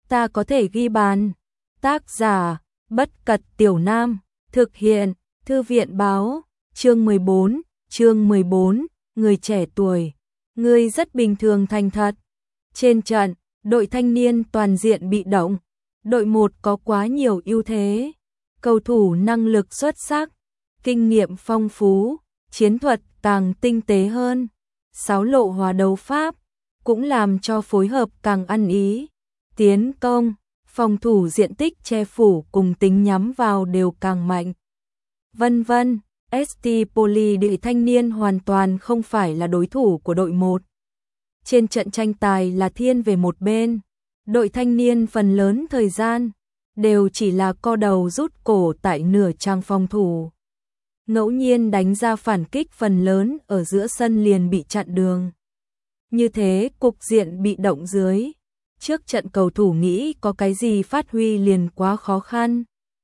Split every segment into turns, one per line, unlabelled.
ta có thể ghi bàn. Tác giả, Bất Cật Tiểu Nam, thực hiện, Thư viện báo, chương 14, người trẻ tuổi, người rất bình thường thành thật. Trên trận, đội thanh niên toàn diện bị động, đội 1 có quá nhiều ưu thế, cầu thủ năng lực xuất sắc, kinh nghiệm phong phú, chiến thuật càng tinh tế hơn, 6 lộ hóa đấu pháp, cũng làm cho phối hợp càng ăn ý, tiến công, phòng thủ diện tích che phủ cùng tính nhắm vào đều càng mạnh. Vân vân, ST Poly đội thanh niên hoàn toàn không phải là đối thủ của đội 1. Trên trận tranh tài là thiên về một bên, đội thanh niên phần lớn thời gian đều chỉ là co đầu rút cổ tại nửa trang phòng thủ. Ngẫu nhiên đánh ra phản kích phần lớn ở giữa sân liền bị chặn đường. Như thế cục diện bị động dưới, trước trận cầu thủ nghĩ có cái gì phát huy liền quá khó khăn.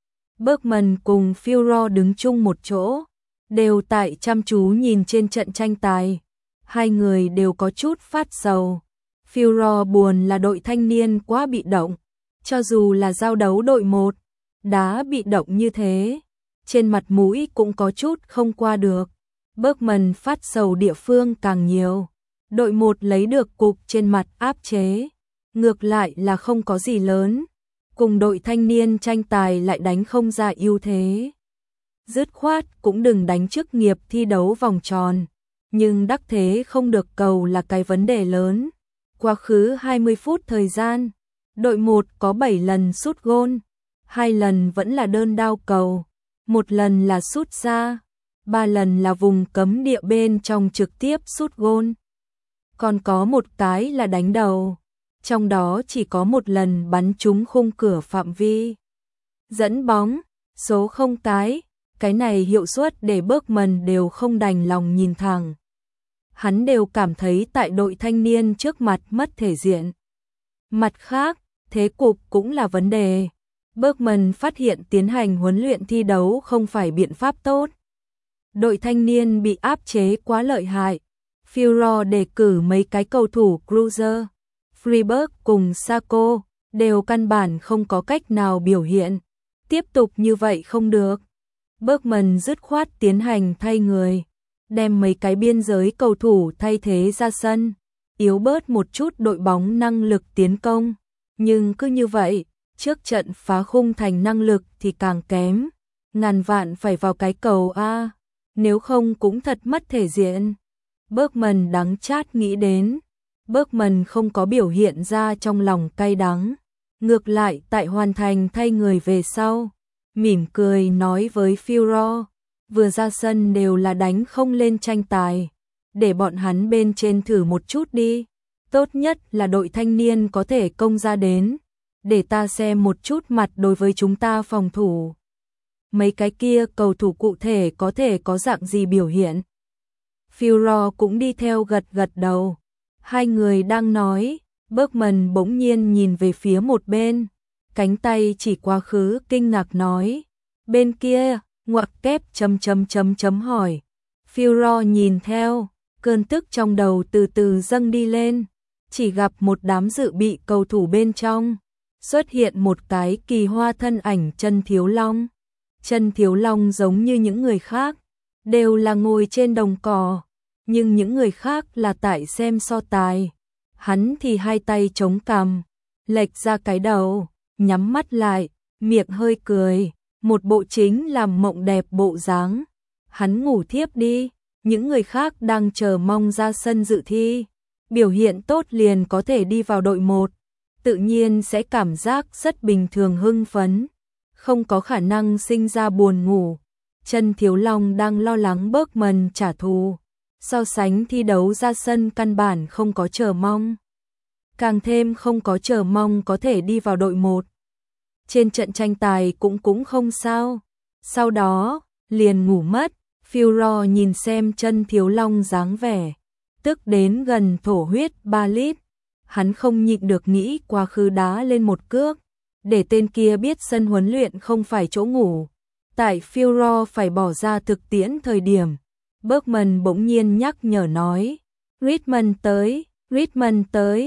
Bergman cùng Führer đứng chung một chỗ, đều tại chăm chú nhìn trên trận tranh tài. Hai người đều có chút phát sầu. Führer buồn là đội thanh niên quá bị động, cho dù là giao đấu đội 1, đá bị động như thế, trên mặt mũi cũng có chút không qua được. Bergman phát sầu địa phương càng nhiều, đội 1 lấy được cục trên mặt áp chế, ngược lại là không có gì lớn, cùng đội thanh niên tranh tài lại đánh không ra ưu thế. Dứt khoát cũng đừng đánh chức nghiệp thi đấu vòng tròn, nhưng đắc thế không được cầu là cái vấn đề lớn. Quá khứ 20 phút thời gian, đội 1 có 7 lần sút gôn, 2 lần vẫn là đơn đao cầu, 1 lần là sút ra, 3 lần là vùng cấm địa bên trong trực tiếp sút gôn. Còn có một cái là đánh đầu, trong đó chỉ có 1 lần bắn trúng khung cửa phạm vi. Dẫn bóng, số 0 cái này hiệu suất để Bergman đều không đành lòng nhìn thẳng. Hắn đều cảm thấy tại đội thanh niên trước mặt mất thể diện. Mặt khác, thế cục cũng là vấn đề. Bergman phát hiện tiến hành huấn luyện thi đấu không phải biện pháp tốt. Đội thanh niên bị áp chế quá lợi hại. Führer đề cử mấy cái cầu thủ Kruse, Freiberg cùng Sako, đều căn bản không có cách nào biểu hiện. Tiếp tục như vậy không được. Bergman dứt khoát tiến hành thay người, đem mấy cái biên giới cầu thủ thay thế ra sân, yếu bớt một chút đội bóng năng lực tiến công. Nhưng cứ như vậy, trước trận phá khung thành năng lực thì càng kém. Ngàn vạn phải vào cái cầu A, nếu không cũng thật mất thể diện. Bergman đắng chát nghĩ đến. Bergman không có biểu hiện ra trong lòng cay đắng. Ngược lại tại hoàn thành thay người về sau, mỉm cười nói với Führer, vừa ra sân đều là đánh không lên tranh tài, để bọn hắn bên trên thử một chút đi, tốt nhất là đội thanh niên có thể công ra đến, để ta xem một chút mặt đối với chúng ta phòng thủ. Mấy cái kia cầu thủ cụ thể có thể có dạng gì biểu hiện. Führer cũng đi theo gật gật đầu. Hai người đang nói, Bergman bỗng nhiên nhìn về phía một bên, cánh tay chỉ quá khứ kinh ngạc nói, bên kia, ngoặc kép hỏi. Führer nhìn theo, cơn tức trong đầu từ từ dâng đi lên, chỉ gặp một đám dự bị cầu thủ bên trong, xuất hiện một cái kỳ hoa thân ảnh Chân Thiếu Long. Chân Thiếu Long giống như những người khác, đều là ngồi trên đồng cỏ, nhưng những người khác là tại xem so tài. Hắn thì hai tay chống cằm, lệch ra cái đầu, nhắm mắt lại, miệng hơi cười, một bộ chính làm mộng đẹp bộ dáng. Hắn ngủ thiếp đi, những người khác đang chờ mong ra sân dự thi, biểu hiện tốt liền có thể đi vào đội 1, tự nhiên sẽ cảm giác rất bình thường hưng phấn, không có khả năng sinh ra buồn ngủ. Chân Thiếu Long đang lo lắng Bergman trả thù, so sánh thi đấu ra sân căn bản không có chờ mong, càng thêm không có chờ mong có thể đi vào đội 1. Trên trận tranh tài cũng không sao, sau đó liền ngủ mất. Führer nhìn xem Chân Thiếu Long dáng vẻ, tức đến gần thổ huyết 3 lít. Hắn không nhịn được nghĩ quá khứ đá lên một cước, để tên kia biết sân huấn luyện không phải chỗ ngủ. Tại Führer phải bỏ ra thực tiễn thời điểm, Bergman bỗng nhiên nhắc nhở nói, Riedman tới.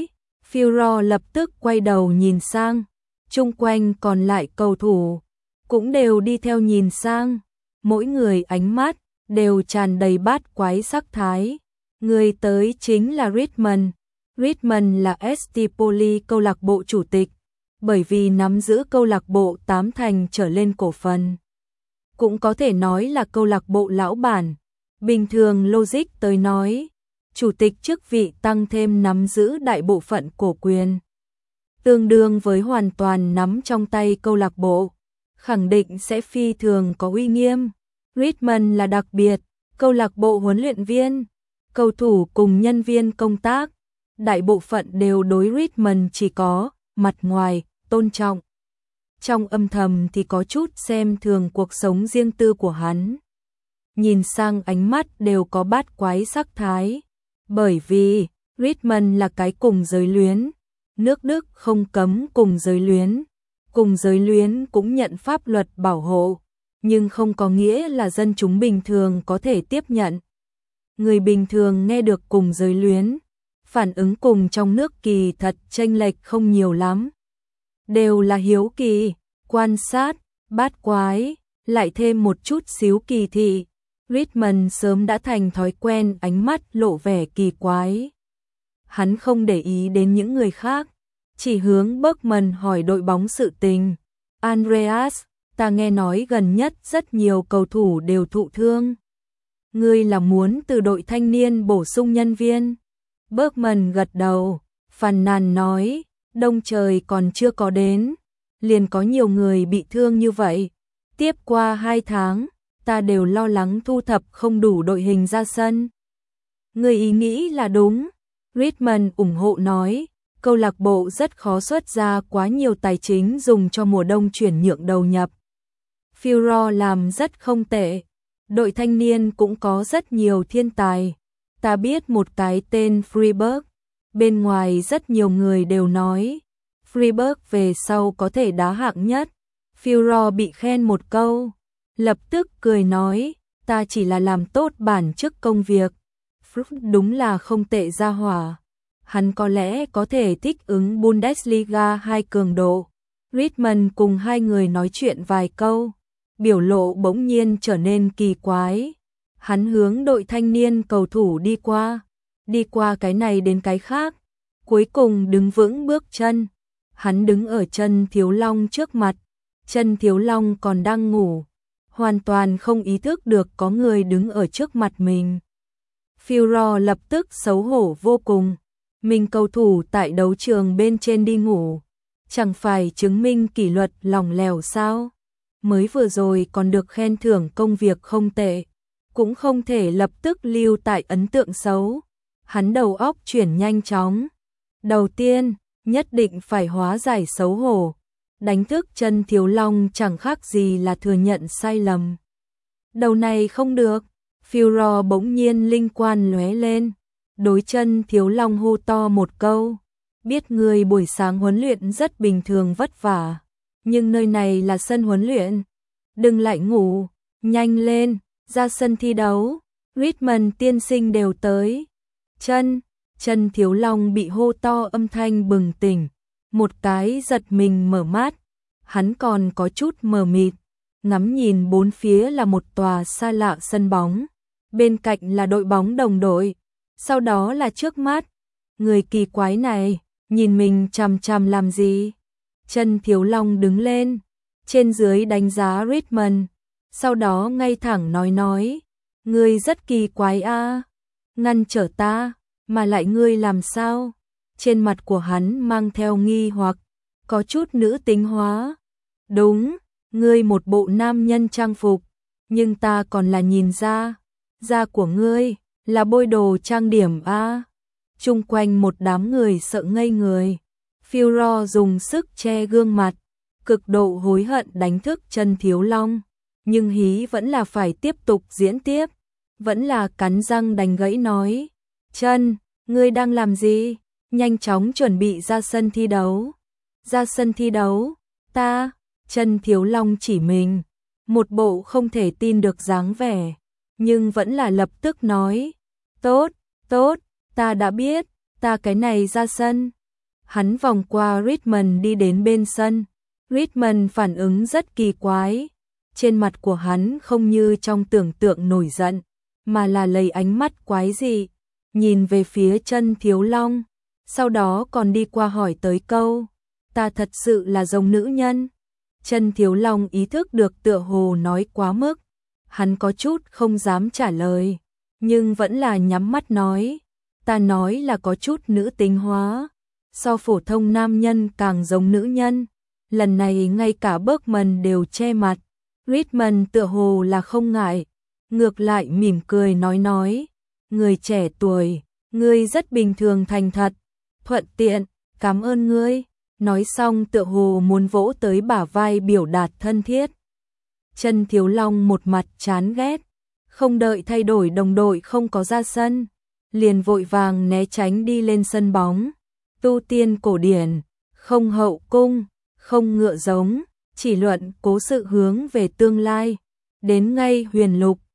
Führer lập tức quay đầu nhìn sang, chung quanh còn lại cầu thủ cũng đều đi theo nhìn sang, mỗi người ánh mắt đều tràn đầy bát quái sắc thái. Người tới chính là Redmond. Redmond là St. Pauli câu lạc bộ chủ tịch, bởi vì nắm giữ câu lạc bộ 8 thành trở lên cổ phần. Cũng có thể nói là câu lạc bộ lão bản. Bình thường logic tới nói, chủ tịch chức vị tăng thêm nắm giữ đại bộ phận cổ quyền, tương đương với hoàn toàn nắm trong tay câu lạc bộ, khẳng định sẽ phi thường có uy nghiêm. Redmond là đặc biệt, câu lạc bộ huấn luyện viên, cầu thủ cùng nhân viên công tác, đại bộ phận đều đối Redmond chỉ có mặt ngoài tôn trọng, trong âm thầm thì có chút xem thường cuộc sống riêng tư của hắn. Nhìn sang ánh mắt đều có bát quái sắc thái, bởi vì Redmond là cái cùng giới luyến, nước Đức không cấm cùng giới luyến cũng nhận pháp luật bảo hộ, nhưng không có nghĩa là dân chúng bình thường có thể tiếp nhận. Người bình thường nghe được cùng giới luyến, phản ứng cùng trong nước kỳ thật chênh lệch không nhiều lắm. Đều là hiếu kỳ, quan sát, bát quái, lại thêm một chút xíu kỳ thị. Redmond sớm đã thành thói quen ánh mắt lộ vẻ kỳ quái. Hắn không để ý đến những người khác, chỉ hướng Bergman hỏi đội bóng sự tình. Andreas, ta nghe nói gần nhất rất nhiều cầu thủ đều thụ thương. Ngươi là muốn từ đội thanh niên bổ sung nhân viên? Bergman gật đầu, phàn nàn nói, đông trời còn chưa có đến, liền có nhiều người bị thương như vậy. Tiếp qua 2 tháng, ta đều lo lắng thu thập không đủ đội hình ra sân. Người ý nghĩ là đúng. Redmond ủng hộ nói, câu lạc bộ rất khó xuất ra quá nhiều tài chính dùng cho mùa đông chuyển nhượng đầu nhập. Führer làm rất không tệ. Đội thanh niên cũng có rất nhiều thiên tài. Ta biết một cái tên Freiburg. Bên ngoài rất nhiều người đều nói Freiburg về sau có thể đá hạng nhất. Führer bị khen một câu, lập tức cười nói, ta chỉ là làm tốt bản chức công việc. Đúng là không tệ ra hỏa. Hắn có lẽ có thể thích ứng Bundesliga 2 cường độ. Redmond cùng hai người nói chuyện vài câu, biểu lộ bỗng nhiên trở nên kỳ quái. Hắn hướng đội thanh niên cầu thủ đi qua cái này đến cái khác, cuối cùng đứng vững bước chân. Hắn đứng ở chân Thiếu Long trước mặt, chân Thiếu Long còn đang ngủ, hoàn toàn không ý thức được có người đứng ở trước mặt mình. Führer lập tức xấu hổ vô cùng, mình cầu thủ tại đấu trường bên trên đi ngủ, chẳng phải chứng minh kỷ luật lỏng lẻo sao? Mới vừa rồi còn được khen thưởng công việc không tệ, cũng không thể lập tức lưu tại ấn tượng xấu. Hắn đầu óc chuyển nhanh chóng. Đầu tiên, nhất định phải hóa giải xấu hổ. Đánh thức chân Thiếu Long chẳng khác gì là thừa nhận sai lầm. Đầu này không được. Führer bỗng nhiên linh quan lóe lên, đối chân Thiếu Long hô to một câu, biết người buổi sáng huấn luyện rất bình thường vất vả, nhưng nơi này là sân huấn luyện, đừng lại ngủ, nhanh lên, ra sân thi đấu, Redmond tiên sinh đều tới. Chân Thiếu Long bị hô to âm thanh bừng tỉnh, một cái giật mình mở mắt, hắn còn có chút mờ mịt, ngắm nhìn bốn phía là một tòa xa lạ sân bóng, bên cạnh là đội bóng đồng đội, sau đó là trước mắt, người kỳ quái này, nhìn mình chằm chằm làm gì? Chân Thiếu Long đứng lên, trên dưới đánh giá Redmond, sau đó ngay thẳng nói, ngươi rất kỳ quái a, ngăn trở ta, mà lại ngươi làm sao? Trên mặt của hắn mang theo nghi hoặc, có chút nữ tính hóa. Đúng, ngươi một bộ nam nhân trang phục, nhưng ta còn là nhìn ra, da của ngươi là bôi đồ trang điểm a. Chung quanh một đám người sợ ngây người. Führer dùng sức che gương mặt, cực độ hối hận đánh thức chân Thiếu Long, nhưng hí vẫn là phải tiếp tục diễn tiếp, vẫn là cắn răng đành gãy nói, chân, ngươi đang làm gì? Nhanh chóng chuẩn bị ra sân thi đấu. Ra sân thi đấu? Ta, chân Thiếu Long chỉ mình, một bộ không thể tin được dáng vẻ, nhưng vẫn là lập tức nói, tốt, ta đã biết, ta cái này ra sân. Hắn vòng qua Richmond đi đến bên sân. Richmond phản ứng rất kỳ quái. Trên mặt của hắn không như trong tưởng tượng nổi giận, mà là lấy ánh mắt quái dị, nhìn về phía Chân Thiếu Long, sau đó còn đi qua hỏi tới câu, ta thật sự là giống nữ nhân. Chân Thiếu Long ý thức được tựa hồ nói quá mức, hắn có chút không dám trả lời, nhưng vẫn là nhắm mắt nói, ta nói là có chút nữ tính hóa, so phổ thông nam nhân càng giống nữ nhân. Lần này ngay cả Bergman đều che mặt. Richmond tựa hồ là không ngại, ngược lại mỉm cười nói, người trẻ tuổi, ngươi rất bình thường thành thật, thuận tiện, cảm ơn ngươi. Nói xong tựa hồ muốn vỗ tới bả vai biểu đạt thân thiết. Chân Thiếu Long một mặt chán ghét, không đợi thay đổi đồng đội không có ra sân, liền vội vàng né tránh đi lên sân bóng. Tu tiên cổ điển, không hậu cung, không ngựa giống, chỉ luận cố sự hướng về tương lai. Đến ngay Huyền Lục,